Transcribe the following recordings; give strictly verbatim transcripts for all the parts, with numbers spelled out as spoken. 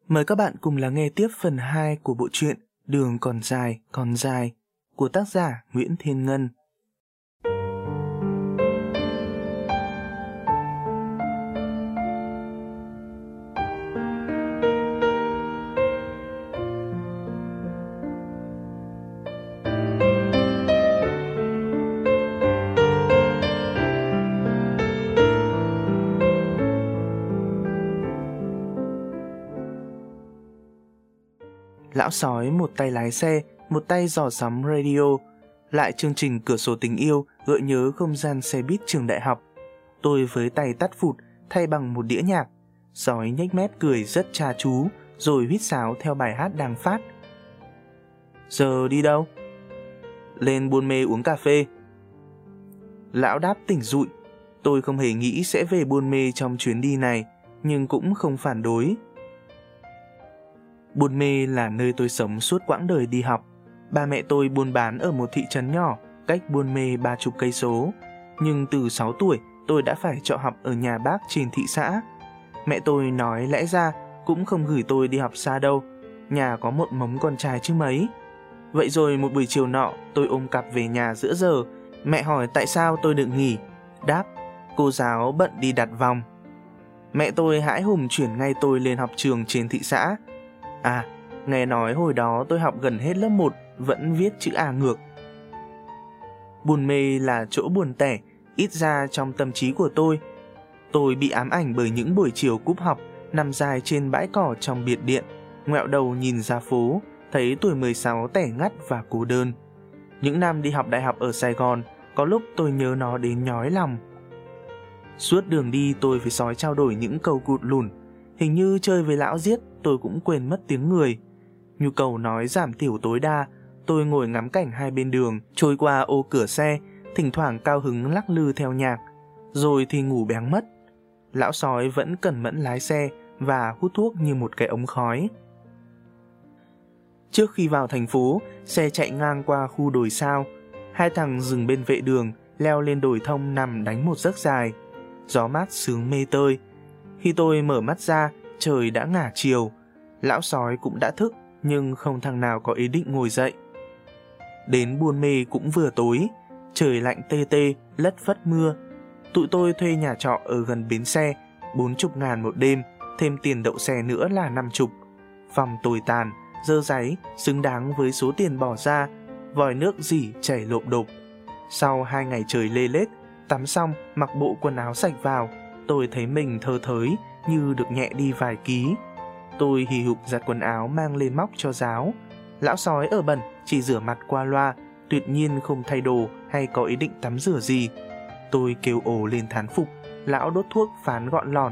Mời các bạn cùng lắng nghe tiếp phần hai của bộ truyện Đường còn dài, còn dài của tác giả Nguyễn Thiên Ngân. Lão sói một tay lái xe, một tay dò sắm radio, lại chương trình Cửa sổ tình yêu gợi nhớ không gian xe buýt trường đại học. Tôi với tay tắt phụt thay bằng một đĩa nhạc, sói nhếch mép cười rất cha chú rồi huýt sáo theo bài hát đang phát. Giờ đi đâu? Lên Buôn Mê uống cà phê. Lão đáp tỉnh dụi. Tôi không hề nghĩ sẽ về Buôn Mê trong chuyến đi này, nhưng cũng không phản đối. Buôn Mê là nơi tôi sống suốt quãng đời đi học. Ba mẹ tôi buôn bán ở một thị trấn nhỏ cách Buôn Mê ba chục cây số, nhưng từ sáu tuổi tôi đã phải trọ học ở nhà bác trên thị xã. Mẹ tôi nói lẽ ra cũng không gửi tôi đi học xa đâu, nhà có một mống con trai chứ mấy. Vậy rồi một buổi chiều nọ tôi ôm cặp về nhà giữa giờ. Mẹ hỏi tại sao tôi được nghỉ. Đáp, cô giáo bận đi đặt vòng. Mẹ tôi hãi hùng chuyển ngay tôi lên học trường trên thị xã. À, nghe nói hồi đó tôi học gần hết lớp một vẫn viết chữ A ngược. Buôn Mê là chỗ buồn tẻ, ít ra trong tâm trí của tôi. Tôi bị ám ảnh bởi những buổi chiều cúp học, nằm dài trên bãi cỏ trong biệt điện, ngoẹo đầu nhìn ra phố, thấy tuổi mười sáu tẻ ngắt và cô đơn. Những năm đi học đại học ở Sài Gòn, có lúc tôi nhớ nó đến nhói lòng. Suốt đường đi tôi với sói trao đổi những câu cụt lủn. Hình như chơi với lão giết tôi cũng quên mất tiếng người. Nhu cầu nói giảm thiểu tối đa, tôi ngồi ngắm cảnh hai bên đường trôi qua ô cửa xe, thỉnh thoảng cao hứng lắc lư theo nhạc, rồi thì ngủ béng mất. Lão sói vẫn cẩn mẫn lái xe và hút thuốc như một cái ống khói. Trước khi vào thành phố, xe chạy ngang qua khu đồi sao. Hai thằng dừng bên vệ đường, leo lên đồi thông nằm đánh một giấc dài. Gió mát sướng mê tơi. Khi tôi mở mắt ra, trời đã ngả chiều. Lão sói cũng đã thức, nhưng không thằng nào có ý định ngồi dậy. Đến Buôn Mê cũng vừa tối, trời lạnh tê tê, lất phất mưa. Tụi tôi thuê nhà trọ ở gần bến xe, bốn chục ngàn một đêm, thêm tiền đậu xe nữa là năm chục. Phòng tồi tàn, dơ dáy, xứng đáng với số tiền bỏ ra, vòi nước rỉ chảy lộp độp. Sau hai ngày trời lê lết, tắm xong mặc bộ quần áo sạch vào, tôi thấy mình thơ thới như được nhẹ đi vài ký. Tôi hì hục giặt quần áo mang lên móc cho ráo. Lão sói ở bẩn chỉ rửa mặt qua loa, tuyệt nhiên không thay đồ hay có ý định tắm rửa gì. Tôi kêu ồ lên thán phục. Lão đốt thuốc phán gọn lòn.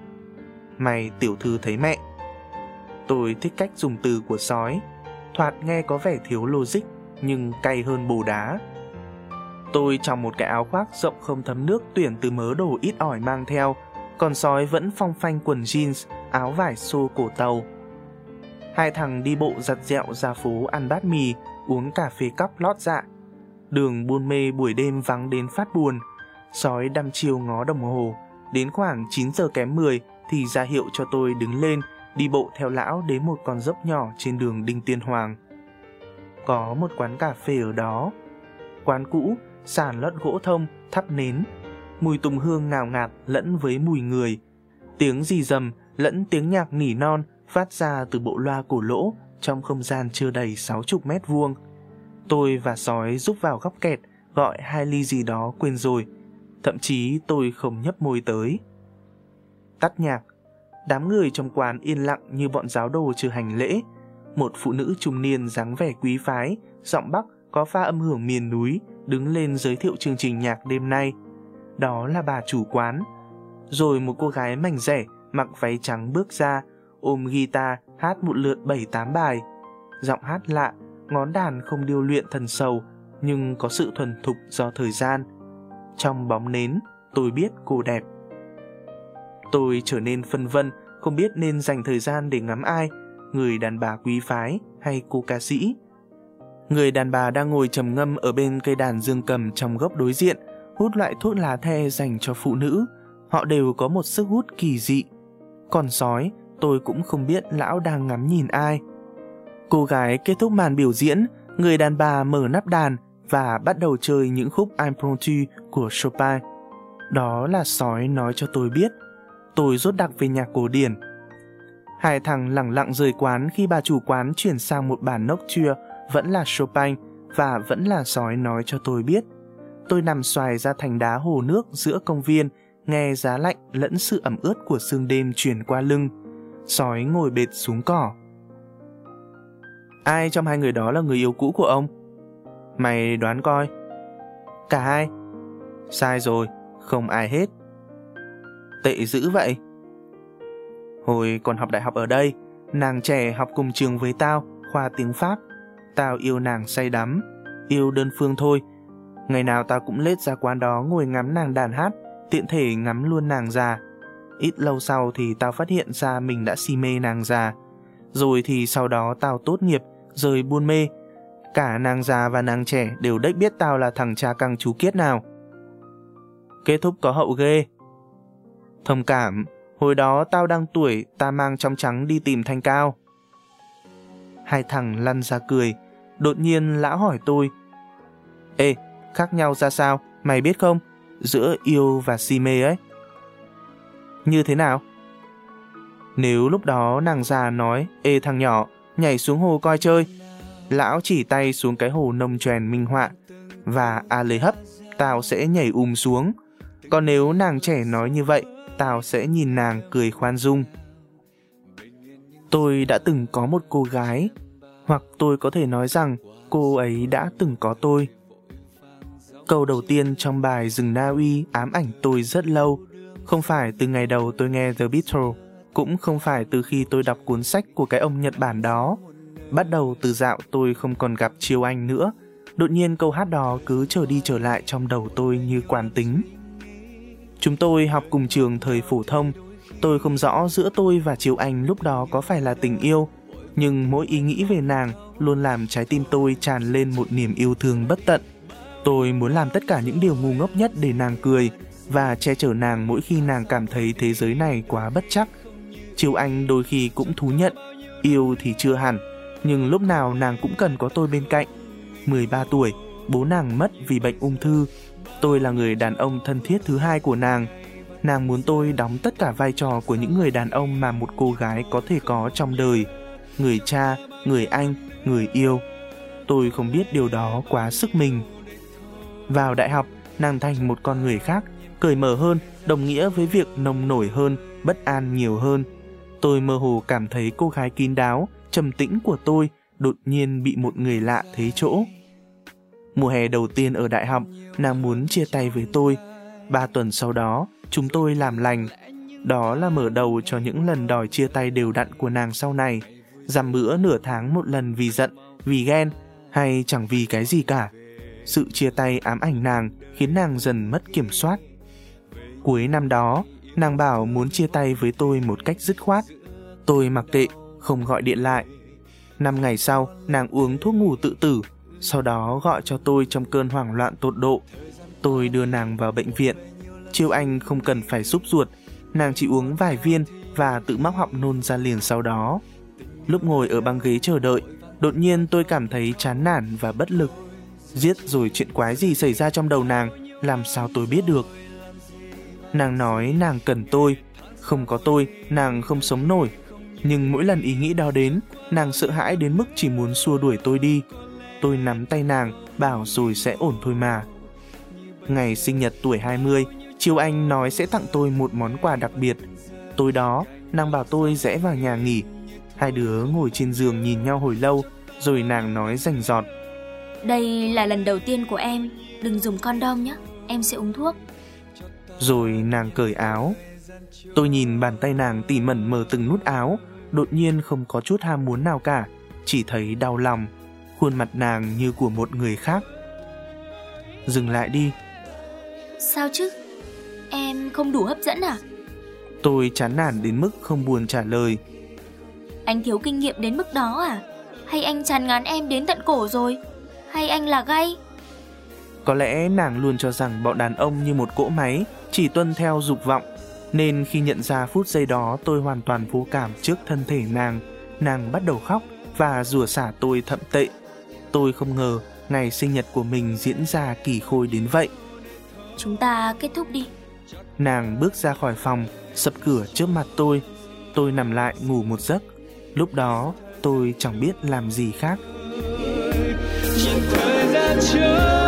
Mày tiểu thư thấy mẹ. Tôi thích cách dùng từ của sói, thoạt nghe có vẻ thiếu logic nhưng cay hơn bồ đá. Tôi trong một cái áo khoác rộng không thấm nước tuyển từ mớ đồ ít ỏi mang theo, còn sói vẫn phong phanh quần jeans, áo vải xô cổ tàu. Hai thằng đi bộ giặt dẹo ra phố ăn bát mì, uống cà phê cóc lót dạ. Đường Buôn Mê buổi đêm vắng đến phát buồn. Sói đăm chiêu ngó đồng hồ, đến khoảng chín giờ kém mười thì ra hiệu cho tôi đứng lên, đi bộ theo lão đến một con dốc nhỏ trên đường Đinh Tiên Hoàng. Có một quán cà phê ở đó. Quán cũ, sàn lót gỗ thông, thắp nến. Mùi tùng hương ngào ngạt lẫn với mùi người. Tiếng rì rầm lẫn tiếng nhạc nỉ non phát ra từ bộ loa cổ lỗ trong không gian chưa đầy sáu chục mét vuông. Tôi và sói rúc vào góc kẹt, gọi hai ly gì đó quên rồi. Thậm chí tôi không nhấp môi tới. Tắt nhạc. Đám người trong quán yên lặng như bọn giáo đồ chưa hành lễ. Một phụ nữ trung niên dáng vẻ quý phái, giọng Bắc có pha âm hưởng miền núi, đứng lên giới thiệu chương trình nhạc đêm nay. Đó là bà chủ quán. Rồi một cô gái mảnh rẻ mặc váy trắng bước ra, ôm guitar hát một lượt bảy tám bài. Giọng hát lạ, ngón đàn không điêu luyện thần sầu, nhưng có sự thuần thục do thời gian. Trong bóng nến, tôi biết cô đẹp. Tôi trở nên phân vân, không biết nên dành thời gian để ngắm ai, người đàn bà quý phái hay cô ca sĩ. Người đàn bà đang ngồi trầm ngâm ở bên cây đàn dương cầm trong góc đối diện, hút loại thuốc lá the dành cho phụ nữ. Họ đều có một sức hút kỳ dị. Còn sói, tôi cũng không biết lão đang ngắm nhìn ai. Cô gái kết thúc màn biểu diễn, người đàn bà mở nắp đàn và bắt đầu chơi những khúc Impromptu của Chopin. Đó là sói nói cho tôi biết. Tôi rốt đặc về nhạc cổ điển. Hai thằng lẳng lặng rời quán khi bà chủ quán chuyển sang một bản nocturne vẫn là Chopin và vẫn là sói nói cho tôi biết. Tôi nằm xoài ra thành đá hồ nước giữa công viên, nghe giá lạnh lẫn sự ẩm ướt của sương đêm truyền qua lưng. Sói ngồi bệt xuống cỏ. Ai trong hai người đó là người yêu cũ của ông? Mày đoán coi. Cả hai. Sai rồi, không ai hết. Tệ dữ vậy. Hồi còn học đại học ở đây, nàng trẻ học cùng trường với tao, khoa tiếng Pháp. Tao yêu nàng say đắm, yêu đơn phương thôi. Ngày nào tao cũng lết ra quán đó ngồi ngắm nàng đàn hát, tiện thể ngắm luôn nàng già. Ít lâu sau thì tao phát hiện ra mình đã si mê nàng già. Rồi thì sau đó tao tốt nghiệp, rời buôn mê. Cả nàng già và nàng trẻ đều đếch biết tao là thằng cha căng chú Kiết nào. Kết thúc có hậu ghê. Thông cảm, hồi đó tao đang tuổi, ta mang trong trắng đi tìm Thanh Cao. Hai thằng lăn ra cười. Đột nhiên lão hỏi tôi: Ê, khác nhau ra sao, mày biết không? Giữa yêu và si mê ấy. Như thế nào? Nếu lúc đó nàng già nói: Ê thằng nhỏ, nhảy xuống hồ coi chơi, lão chỉ tay xuống cái hồ nông choèn minh họa, và à lời hấp, tao sẽ nhảy ùm xuống. Còn nếu nàng trẻ nói như vậy, tao sẽ nhìn nàng cười khoan dung. Tôi đã từng có một cô gái, hoặc tôi có thể nói rằng cô ấy đã từng có tôi. Câu đầu tiên trong bài Rừng Na Uy ám ảnh tôi rất lâu. Không phải từ ngày đầu tôi nghe The Beatles, cũng không phải từ khi tôi đọc cuốn sách của cái ông Nhật Bản đó. Bắt đầu từ dạo tôi không còn gặp Chiêu Anh nữa, đột nhiên câu hát đó cứ trở đi trở lại trong đầu tôi như quán tính. Chúng tôi học cùng trường thời phổ thông. Tôi không rõ giữa tôi và Chiêu Anh lúc đó có phải là tình yêu, nhưng mỗi ý nghĩ về nàng luôn làm trái tim tôi tràn lên một niềm yêu thương bất tận. Tôi muốn làm tất cả những điều ngu ngốc nhất để nàng cười, và che chở nàng mỗi khi nàng cảm thấy thế giới này quá bất trắc. Chiêu Anh đôi khi cũng thú nhận, yêu thì chưa hẳn, nhưng lúc nào nàng cũng cần có tôi bên cạnh. mười ba tuổi, bố nàng mất vì bệnh ung thư. Tôi là người đàn ông thân thiết thứ hai của nàng. Nàng muốn tôi đóng tất cả vai trò của những người đàn ông mà một cô gái có thể có trong đời. Người cha, người anh, người yêu. Tôi không biết điều đó quá sức mình. Vào đại học, nàng thành một con người khác, cởi mở hơn, đồng nghĩa với việc nông nổi hơn, bất an nhiều hơn. Tôi mơ hồ cảm thấy cô gái kín đáo, trầm tĩnh của tôi đột nhiên bị một người lạ thấy chỗ. Mùa hè đầu tiên ở đại học, nàng muốn chia tay với tôi. Ba tuần sau đó, chúng tôi làm lành. Đó là mở đầu cho những lần đòi chia tay đều đặn của nàng sau này. Dằm bữa nửa tháng một lần vì giận, vì ghen, hay chẳng vì cái gì cả. Sự chia tay ám ảnh nàng khiến nàng dần mất kiểm soát. Cuối năm đó, nàng bảo muốn chia tay với tôi một cách dứt khoát. Tôi mặc kệ, không gọi điện lại. Năm ngày sau, nàng uống thuốc ngủ tự tử, sau đó gọi cho tôi trong cơn hoảng loạn tột độ. Tôi đưa nàng vào bệnh viện. Chiêu Anh không cần phải xúc ruột, nàng chỉ uống vài viên và tự móc họng nôn ra liền sau đó. Lúc ngồi ở băng ghế chờ đợi, đột nhiên tôi cảm thấy chán nản và bất lực. Giết rồi chuyện quái gì xảy ra trong đầu nàng, làm sao tôi biết được. Nàng nói nàng cần tôi, không có tôi, nàng không sống nổi. Nhưng mỗi lần ý nghĩ đó đến, nàng sợ hãi đến mức chỉ muốn xua đuổi tôi đi. Tôi nắm tay nàng, bảo rồi sẽ ổn thôi mà. Ngày sinh nhật tuổi hai mươi, Chiêu Anh nói sẽ tặng tôi một món quà đặc biệt. Tối đó, nàng bảo tôi rẽ vào nhà nghỉ. Hai đứa ngồi trên giường nhìn nhau hồi lâu, rồi nàng nói rành rọt: Đây là lần đầu tiên của em, đừng dùng condom nhé, em sẽ uống thuốc. Rồi nàng cởi áo. Tôi nhìn bàn tay nàng tỉ mẩn mở từng nút áo, đột nhiên không có chút ham muốn nào cả, chỉ thấy đau lòng. Khuôn mặt nàng như của một người khác. Dừng lại đi. Sao chứ? Em không đủ hấp dẫn à? Tôi chán nản đến mức không buồn trả lời. Anh thiếu kinh nghiệm đến mức đó à? Hay anh chán ngán em đến tận cổ rồi? Hay anh là gay? Có lẽ nàng luôn cho rằng bọn đàn ông như một cỗ máy, chỉ tuân theo dục vọng. Nên khi nhận ra phút giây đó tôi hoàn toàn vô cảm trước thân thể nàng, nàng bắt đầu khóc và rủa xả tôi thậm tệ. Tôi không ngờ ngày sinh nhật của mình diễn ra kỳ khôi đến vậy. Chúng ta kết thúc đi. Nàng bước ra khỏi phòng, sập cửa trước mặt tôi. Tôi nằm lại ngủ một giấc. Lúc đó tôi chẳng biết làm gì khác. Trên thời gian chờ